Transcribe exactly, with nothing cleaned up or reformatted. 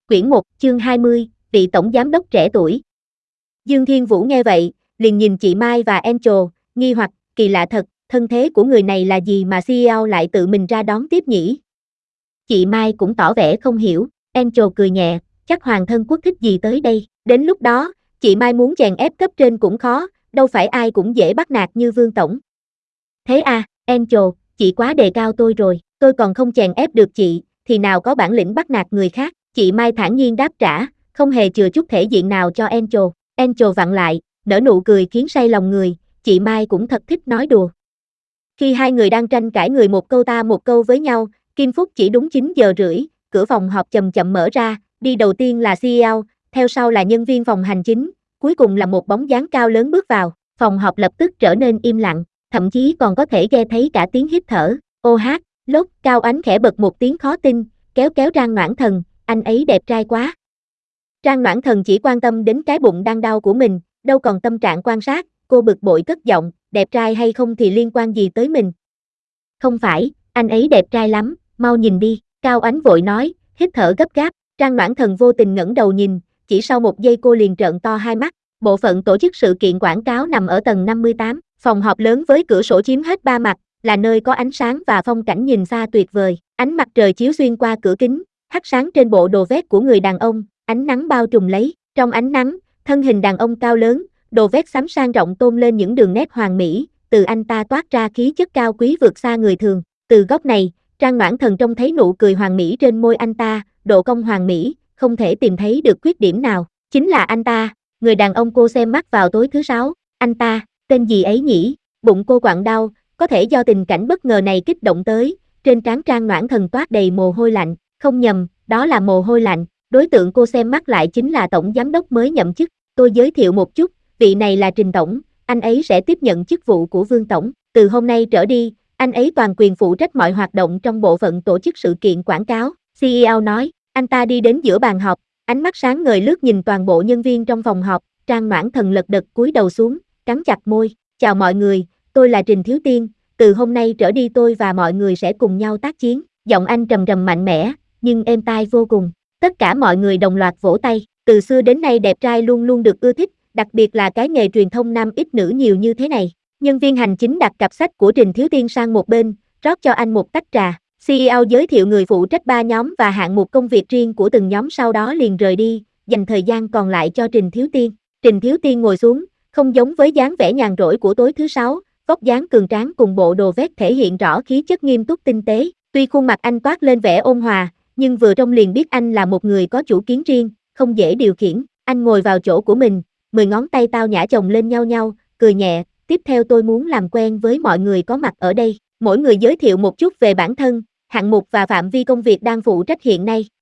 Quyển một, chương hai mươi, vị tổng giám đốc trẻ tuổi. Dương Thiên Vũ nghe vậy, liền nhìn chị Mai và Angel, nghi hoặc, kỳ lạ thật, thân thế của người này là gì mà xê e ô lại tự mình ra đón tiếp nhỉ? Chị Mai cũng tỏ vẻ không hiểu, Angel cười nhẹ, chắc hoàng thân quốc thích gì tới đây, đến lúc đó, chị Mai muốn chèn ép cấp trên cũng khó, đâu phải ai cũng dễ bắt nạt như Vương Tổng. Thế à, Angel, chị quá đề cao tôi rồi, tôi còn không chèn ép được chị, thì nào có bản lĩnh bắt nạt người khác, chị Mai thản nhiên đáp trả, không hề chừa chút thể diện nào cho Angel. Angel vặn lại, nở nụ cười khiến say lòng người, chị Mai cũng thật thích nói đùa. Khi hai người đang tranh cãi người một câu ta một câu với nhau, Kim Phúc chỉ đúng chín giờ rưỡi, cửa phòng họp chậm chậm mở ra, đi đầu tiên là xê e ô, theo sau là nhân viên phòng hành chính, cuối cùng là một bóng dáng cao lớn bước vào, phòng họp lập tức trở nên im lặng, thậm chí còn có thể nghe thấy cả tiếng hít thở. Ô hát, lốt, Cao Ánh khẽ bật một tiếng khó tin, kéo kéo Trang Noãn Thần, anh ấy đẹp trai quá. Trang Noãn Thần chỉ quan tâm đến cái bụng đang đau của mình, đâu còn tâm trạng quan sát, cô bực bội cất giọng, đẹp trai hay không thì liên quan gì tới mình. Không phải, anh ấy đẹp trai lắm, mau nhìn đi, Cao Ánh vội nói, hít thở gấp gáp, Trang Noãn Thần vô tình ngẩng đầu nhìn, chỉ sau một giây cô liền trợn to hai mắt. Bộ phận tổ chức sự kiện quảng cáo nằm ở tầng năm mươi tám, phòng họp lớn với cửa sổ chiếm hết ba mặt, là nơi có ánh sáng và phong cảnh nhìn xa tuyệt vời, ánh mặt trời chiếu xuyên qua cửa kính, hắt sáng trên bộ đồ vest của người đàn ông, ánh nắng bao trùm lấy, trong ánh nắng, thân hình đàn ông cao lớn, đồ vest xám sang trọng tôn lên những đường nét hoàn mỹ, từ anh ta toát ra khí chất cao quý vượt xa người thường, từ góc này, Trang Noãn Thần trông thấy nụ cười hoàn mỹ trên môi anh ta, độ cong hoàn mỹ, không thể tìm thấy được khuyết điểm nào, chính là anh ta. Người đàn ông cô xem mắt vào tối thứ sáu, anh ta, tên gì ấy nhỉ, bụng cô quặn đau, có thể do tình cảnh bất ngờ này kích động tới, trên trán Trang Noãn Thần toát đầy mồ hôi lạnh, không nhầm, đó là mồ hôi lạnh, đối tượng cô xem mắt lại chính là tổng giám đốc mới nhậm chức, tôi giới thiệu một chút, vị này là Trình Tổng, anh ấy sẽ tiếp nhận chức vụ của Vương Tổng, từ hôm nay trở đi, anh ấy toàn quyền phụ trách mọi hoạt động trong bộ phận tổ chức sự kiện quảng cáo, xê e ô nói, anh ta đi đến giữa bàn họp. Ánh mắt sáng ngời lướt nhìn toàn bộ nhân viên trong phòng họp, Trang Noãn Thần lật đật cúi đầu xuống, cắn chặt môi, chào mọi người, tôi là Trình Thiếu Tiên, từ hôm nay trở đi tôi và mọi người sẽ cùng nhau tác chiến, giọng anh trầm trầm mạnh mẽ, nhưng êm tai vô cùng, tất cả mọi người đồng loạt vỗ tay, từ xưa đến nay đẹp trai luôn luôn được ưa thích, đặc biệt là cái nghề truyền thông nam ít nữ nhiều như thế này, nhân viên hành chính đặt cặp sách của Trình Thiếu Tiên sang một bên, rót cho anh một tách trà. xê e ô giới thiệu người phụ trách ba nhóm và hạng mục công việc riêng của từng nhóm sau đó liền rời đi, dành thời gian còn lại cho Trình Thiếu Tiên. Trình Thiếu Tiên ngồi xuống, không giống với dáng vẻ nhàn rỗi của tối thứ sáu, vóc dáng cường tráng cùng bộ đồ vest thể hiện rõ khí chất nghiêm túc tinh tế. Tuy khuôn mặt anh toát lên vẻ ôn hòa, nhưng vừa trông liền biết anh là một người có chủ kiến riêng, không dễ điều khiển. Anh ngồi vào chỗ của mình, mười ngón tay tao nhã chồng lên nhau nhau, cười nhẹ. Tiếp theo tôi muốn làm quen với mọi người có mặt ở đây. Mỗi người giới thiệu một chút về bản thân, hạng mục và phạm vi công việc đang phụ trách hiện nay.